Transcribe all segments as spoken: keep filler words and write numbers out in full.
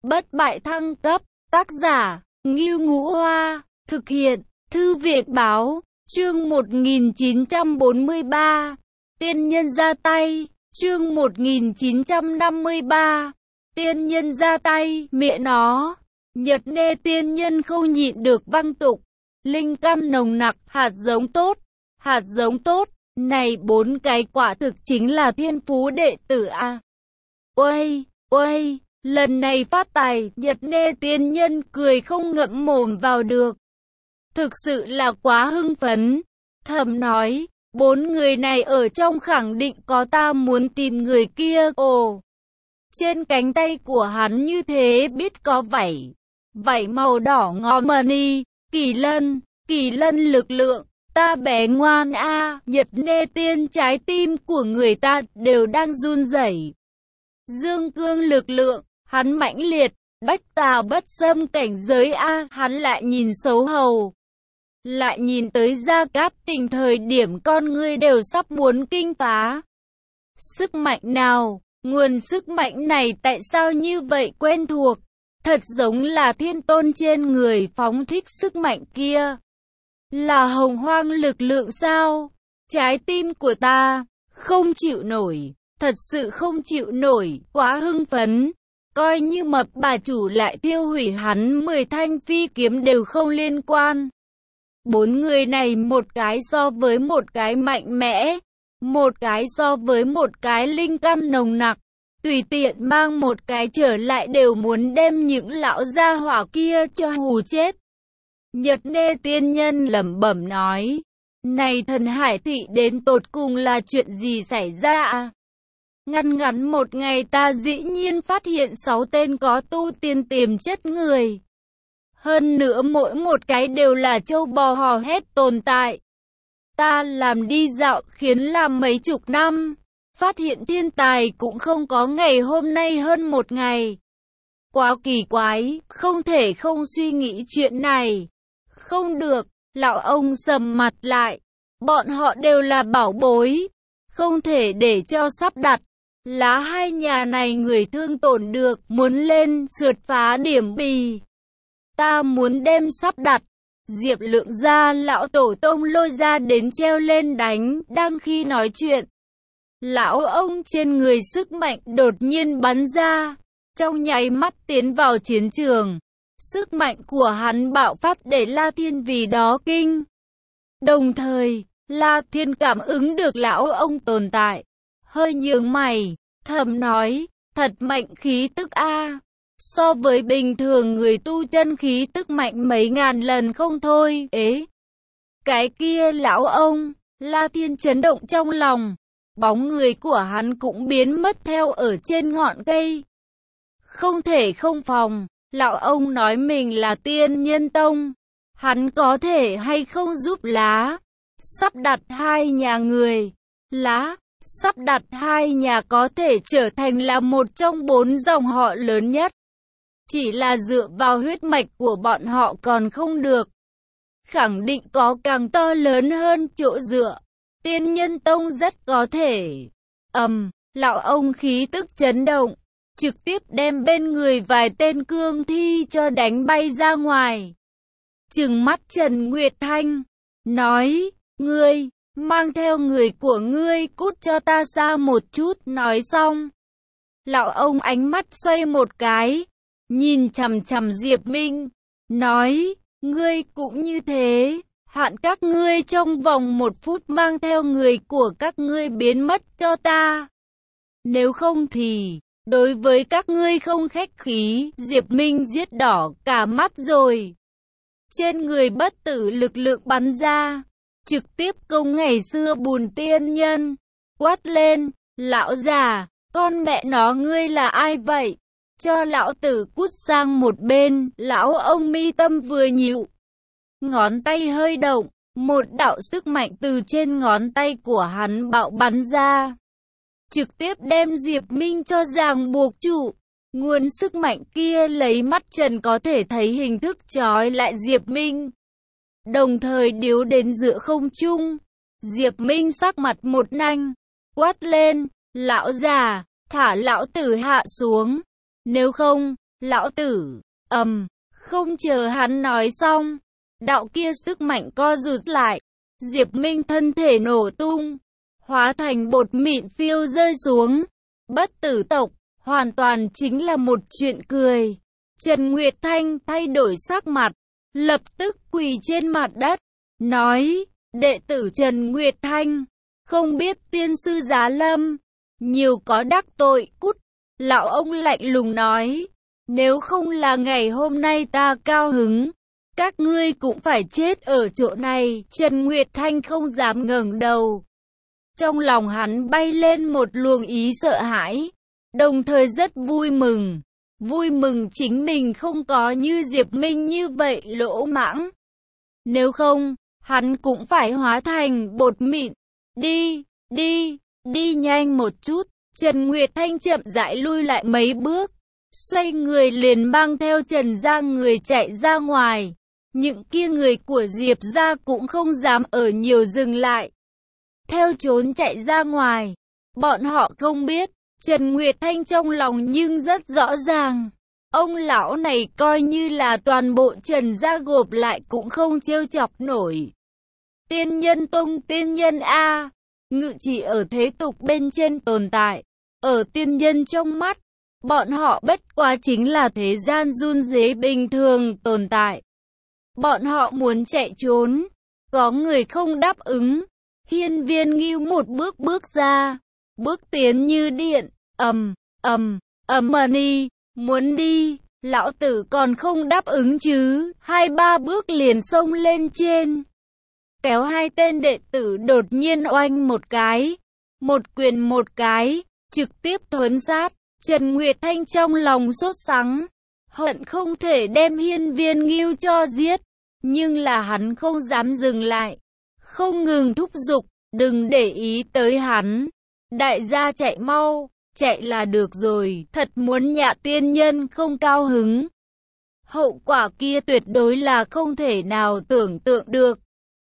bất bại thăng cấp, tác giả, Ngưu Ngũ Hoa, thực hiện, Thư viện Báo, chương một nghìn chín trăm bốn mươi ba, tiên nhân ra tay, chương một nghìn chín trăm năm mươi ba, tiên nhân ra tay, mẹ nó, Nhật Nê tiên nhân không nhịn được văng tục, linh căn nồng nặc, hạt giống tốt, hạt giống tốt, này bốn cái quả thực chính là thiên phú đệ tử a. Uây, uây, lần này phát tài, Nhật Nê tiên nhân cười không ngậm mồm vào được. Thực sự là quá hưng phấn, thầm nói, bốn người này ở trong khẳng định có ta muốn tìm người kia. Ồ, trên cánh tay của hắn như thế biết có vảy, vảy màu đỏ ngò mani, kỳ lân, kỳ lân lực lượng, ta bé ngoan a. Nhật Nê tiên trái tim của người ta đều đang run rẩy. Dương cương lực lượng, hắn mãnh liệt, bách tà bất xâm cảnh giới a. Hắn lại nhìn xấu hầu, lại nhìn tới Gia Cát Tình thời điểm con ngươi đều sắp muốn kinh phá. Sức mạnh nào, nguồn sức mạnh này tại sao như vậy quen thuộc, thật giống là thiên tôn trên người phóng thích sức mạnh kia. Là hồng hoang lực lượng sao? Trái tim của ta không chịu nổi, thật sự không chịu nổi, quá hưng phấn. Coi như mập bà chủ lại tiêu hủy hắn mười thanh phi kiếm đều không liên quan. Bốn người này một cái so với một cái mạnh mẽ, một cái so với một cái linh căn nồng nặc, tùy tiện mang một cái trở lại đều muốn đem những lão gia hỏa kia cho hù chết. Nhật Nê tiên nhân lẩm bẩm nói, này thần hải thị đến tột cùng là chuyện gì xảy ra à? Ngắn ngắn một ngày ta dĩ nhiên phát hiện sáu tên có tu tiên tiềm chất người. Hơn nữa mỗi một cái đều là châu bò hò hét tồn tại. Ta làm đi dạo khiến làm mấy chục năm, phát hiện thiên tài cũng không có ngày hôm nay hơn một ngày. Quá kỳ quái, không thể không suy nghĩ chuyện này. Không được, lão ông sầm mặt lại. Bọn họ đều là bảo bối, không thể để cho sắp đặt. Lá hai nhà này người thương tổn được, muốn lên sượt phá điểm bì. Ta muốn đem sắp đặt. Diệp Lượng ra lão tổ tông lôi ra đến treo lên đánh. Đang khi nói chuyện, lão ông trên người sức mạnh đột nhiên bắn ra, trong nháy mắt tiến vào chiến trường. Sức mạnh của hắn bạo phát để La Thiên vì đó kinh. Đồng thời, La Thiên cảm ứng được lão ông tồn tại, hơi nhướng mày, thầm nói, thật mạnh khí tức a. So với bình thường người tu chân khí tức mạnh mấy ngàn lần không thôi. Ế, cái kia lão ông, La Thiên chấn động trong lòng, bóng người của hắn cũng biến mất theo ở trên ngọn cây. Không thể không phòng, lão ông nói mình là tiên nhân tông, hắn có thể hay không giúp lá sắp đặt hai nhà người, lá sắp đặt hai nhà có thể trở thành là một trong bốn dòng họ lớn nhất. Chỉ là dựa vào huyết mạch của bọn họ còn không được. Khẳng định có càng to lớn hơn chỗ dựa. Tiên nhân tông rất có thể. Ầm, um, lão ông khí tức chấn động, trực tiếp đem bên người vài tên cương thi cho đánh bay ra ngoài. Trừng mắt Trần Nguyệt Thanh, nói, ngươi, mang theo người của ngươi cút cho ta xa một chút. Nói xong, lão ông ánh mắt xoay một cái, nhìn chằm chằm Diệp Minh, nói, ngươi cũng như thế, hạn các ngươi trong vòng một phút mang theo người của các ngươi biến mất cho ta. Nếu không thì, đối với các ngươi không khách khí. Diệp Minh giết đỏ cả mắt rồi. Trên người bất tử lực lượng bắn ra, trực tiếp công ngày xưa Bùn tiên nhân, quát lên, lão già, con mẹ nó ngươi là ai vậy? Cho lão tử cút sang một bên. Lão ông mi tâm vừa nhịu, ngón tay hơi động, một đạo sức mạnh từ trên ngón tay của hắn bạo bắn ra, trực tiếp đem Diệp Minh cho ràng buộc trụ. Nguồn sức mạnh kia lấy mắt trần có thể thấy hình thức trói lại Diệp Minh, đồng thời điếu đến giữa không trung. Diệp Minh sắc mặt một nanh, quát lên, lão già, thả lão tử hạ xuống. Nếu không, Lão tử, ầm, không chờ hắn nói xong, đạo kia sức mạnh co rụt lại, Diệp Minh thân thể nổ tung, hóa thành bột mịn phiêu rơi xuống. Bất tử tộc, hoàn toàn chính là một chuyện cười. Trần Nguyệt Thanh thay đổi sắc mặt, lập tức quỳ trên mặt đất, nói, đệ tử Trần Nguyệt Thanh, không biết tiên sư Giá Lâm, nhiều có đắc tội, cút. Lão ông lạnh lùng nói, nếu không là ngày hôm nay ta cao hứng, các ngươi cũng phải chết ở chỗ này. Trần Nguyệt Thanh không dám ngẩng đầu. Trong lòng hắn bay lên một luồng ý sợ hãi, đồng thời rất vui mừng. Vui mừng chính mình không có như Diệp Minh như vậy lỗ mãng. Nếu không, hắn cũng phải hóa thành bột mịn. Đi, đi, đi nhanh một chút. Trần Nguyệt Thanh chậm rãi lui lại mấy bước, xoay người liền mang theo Trần gia người chạy ra ngoài. Những kia người của Diệp gia cũng không dám ở nhiều dừng lại, theo trốn chạy ra ngoài. Bọn họ không biết, Trần Nguyệt Thanh trong lòng nhưng rất rõ ràng. Ông lão này coi như là toàn bộ Trần gia gộp lại cũng không trêu chọc nổi. Tiên Nhân Tông tiên nhân A, ngự trị ở thế tục bên trên tồn tại. Ở tiên nhân trong mắt, bọn họ bất quá chính là thế gian run rế bình thường tồn tại. Bọn họ muốn chạy trốn, có người không đáp ứng. Hiên Viên Ngưu một bước bước ra, bước tiến như điện, ầm, ầm, ầm mani, muốn đi, lão tử còn không đáp ứng chứ. Hai ba bước liền xông lên trên, kéo hai tên đệ tử đột nhiên oanh một cái, một quyền một cái, trực tiếp thuấn sát. Trần Nguyệt Thanh trong lòng sốt sắng, hận không thể đem Hiên Viên Ngưu cho giết, nhưng là hắn không dám dừng lại, không ngừng thúc giục, đừng để ý tới hắn, đại gia chạy mau, chạy là được rồi. Thật muốn Nhạ tiên nhân không cao hứng, hậu quả kia tuyệt đối là không thể nào tưởng tượng được.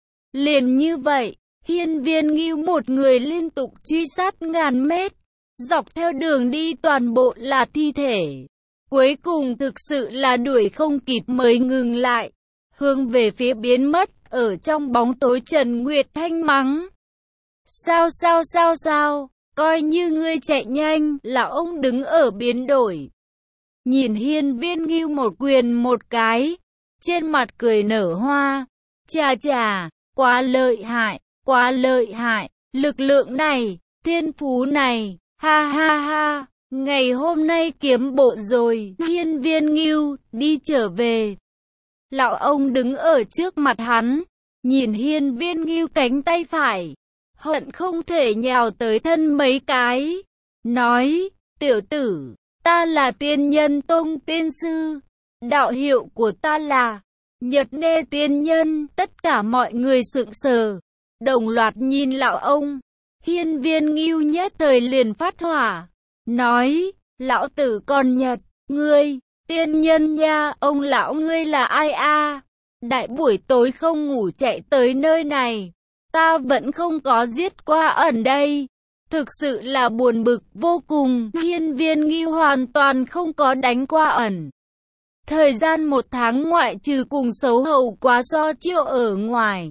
Liền như vậy, Hiên Viên Ngưu một người liên tục truy sát ngàn mét, dọc theo đường đi toàn bộ là thi thể. Cuối cùng thực sự là đuổi không kịp mới ngừng lại, hướng về phía biến mất. Ở trong bóng tối Trần Nguyệt Thanh mắng, sao sao sao sao, coi như ngươi chạy nhanh. Lão ông đứng ở biến đổi, nhìn Hiên Viên Ngưu một quyền một cái, trên mặt cười nở hoa. Chà chà, quá lợi hại, quá lợi hại, lực lượng này, thiên phú này, ha ha ha, ngày hôm nay kiếm bộn rồi. Hiên Viên Ngưu, đi trở về. Lão ông đứng ở trước mặt hắn, nhìn Hiên Viên Ngưu cánh tay phải, hận không thể nhào tới thân mấy cái, nói, tiểu tử, ta là Tiên Nhân Tông tiên sư, đạo hiệu của ta là Nhật Nê tiên nhân. Tất cả mọi người sững sờ, đồng loạt nhìn lão ông. Hiên Viên Ngưu nhất thời liền phát hỏa, nói, lão tử còn Nhật, ngươi, tiên nhân nha, ông lão ngươi là ai a? Đại buổi tối không ngủ chạy tới nơi này, ta vẫn không có giết qua ẩn đây. Thực sự là buồn bực vô cùng. Hiên Viên Ngưu hoàn toàn không có đánh qua ẩn. Thời gian một tháng ngoại trừ cùng xấu hầu quá do chiêu ở ngoài,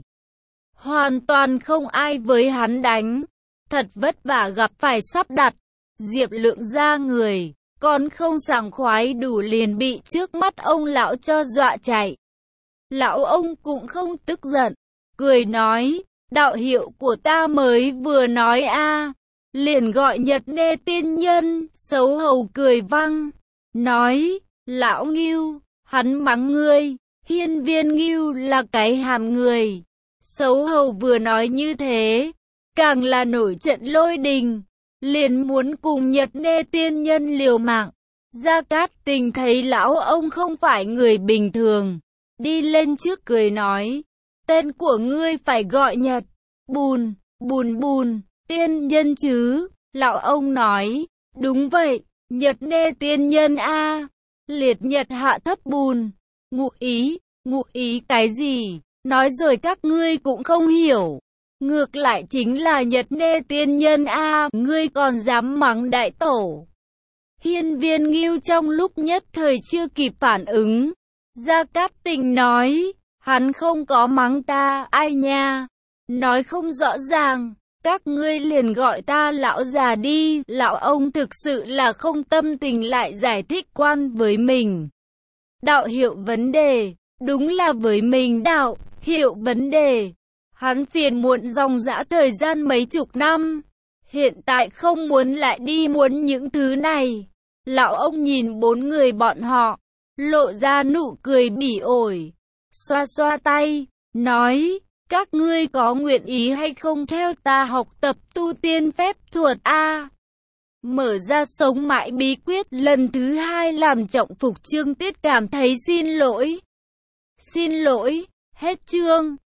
hoàn toàn không ai với hắn đánh. Thật vất vả gặp phải sắp đặt, Diệp Lượng ra người, còn không sảng khoái đủ liền bị trước mắt ông lão cho dọa chạy. Lão ông cũng không tức giận, cười nói, đạo hiệu của ta mới vừa nói a, liền gọi Nhật Nê tiên nhân. Xấu hầu cười vang, nói, lão Ngưu, hắn mắng ngươi. Hiên Viên Ngưu là cái hàm người. Xấu hầu vừa nói như thế, càng là nổi trận lôi đình, liền muốn cùng Nhật Nê tiên nhân liều mạng. Gia Cát Tình thấy lão ông không phải người bình thường, đi lên trước cười nói, tên của ngươi phải gọi Nhật Bùn, Bùn Bùn, tiên nhân chứ. Lão ông nói, đúng vậy, Nhật Nê tiên nhân a. Liệt Nhật hạ thấp bùn, ngụ ý, ngụ ý cái gì, nói rồi các ngươi cũng không hiểu. Ngược lại chính là Nhật Nê tiên nhân a, ngươi còn dám mắng đại tổ. Hiên Viên Ngưu trong lúc nhất thời chưa kịp phản ứng. Gia Cát Tình nói, hắn không có mắng ta, ai nha, nói không rõ ràng, các ngươi liền gọi ta lão già đi. Lão ông thực sự là không tâm tình lại giải thích quan với mình. Đạo hiệu vấn đề, đúng là với mình đạo, hiệu vấn đề. Hắn phiền muộn dòng dã thời gian mấy chục năm, hiện tại không muốn lại đi muốn những thứ này. Lão ông nhìn bốn người bọn họ, lộ ra nụ cười bỉ ổi, xoa xoa tay, nói, các ngươi có nguyện ý hay không theo ta học tập tu tiên phép thuật a? Mở ra sống mãi bí quyết lần thứ hai làm Trọng Phục Trương Tiết cảm thấy xin lỗi. Xin lỗi, hết chương.